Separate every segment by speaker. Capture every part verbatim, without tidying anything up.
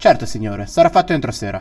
Speaker 1: Certo, signore, sarà fatto entro sera.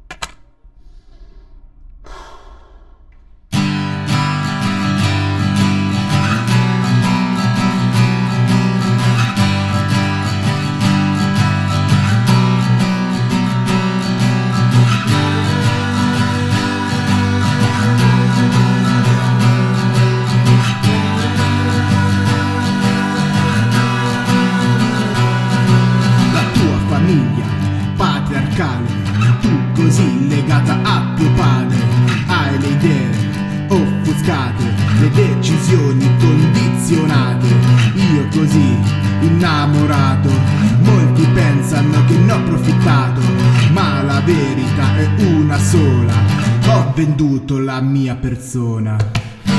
Speaker 2: Tu così legata a tuo padre, hai le idee offuscate, le decisioni condizionate. Io così innamorato, molti pensano che ne ho approfittato, ma la verità è una sola: ho venduto la mia persona.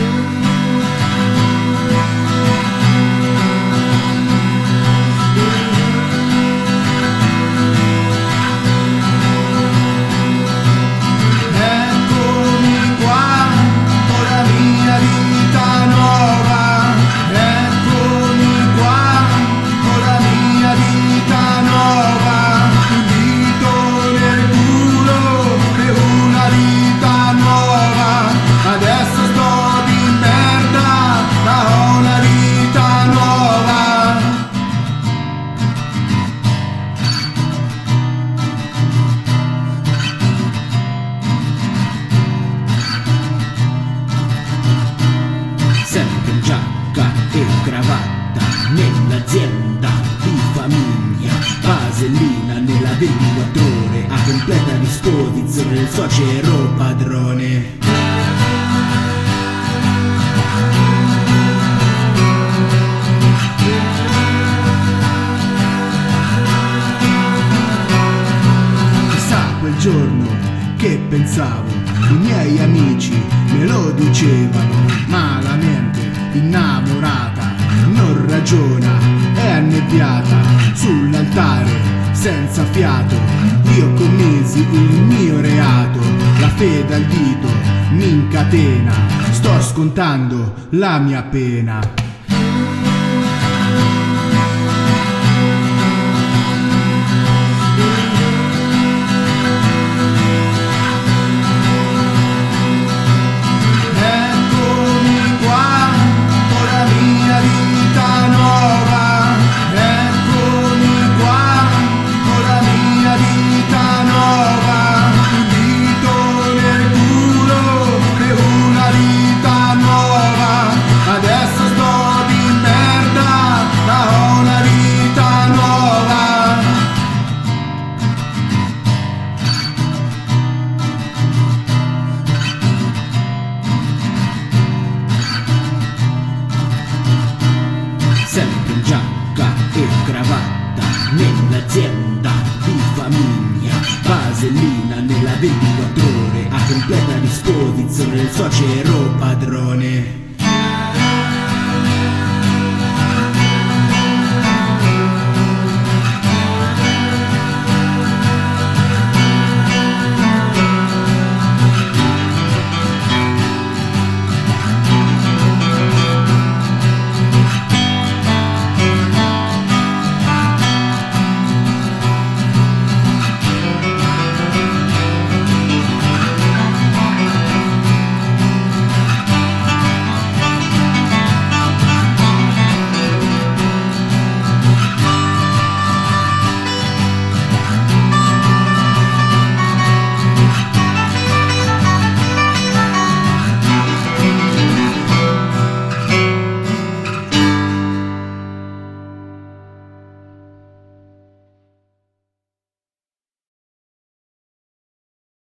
Speaker 2: Sempre in giacca e cravatta, nell'azienda di famiglia, vasellina nella ventiquattro ore, a completa disposizione del suocero padrone. Chissà quel giorno che pensavo, i miei amici me lo dicevano, ma la mente innamorata non ragiona, è annebbiata sull'altare senza fiato. Io commisi il mio reato, la fede al dito mi incatena, sto scontando la mia pena. Sempre in giacca e cravatta, nell'azienda di famiglia, vasellina nella ventiquattro ore, a completa disposizione del suocero padrone.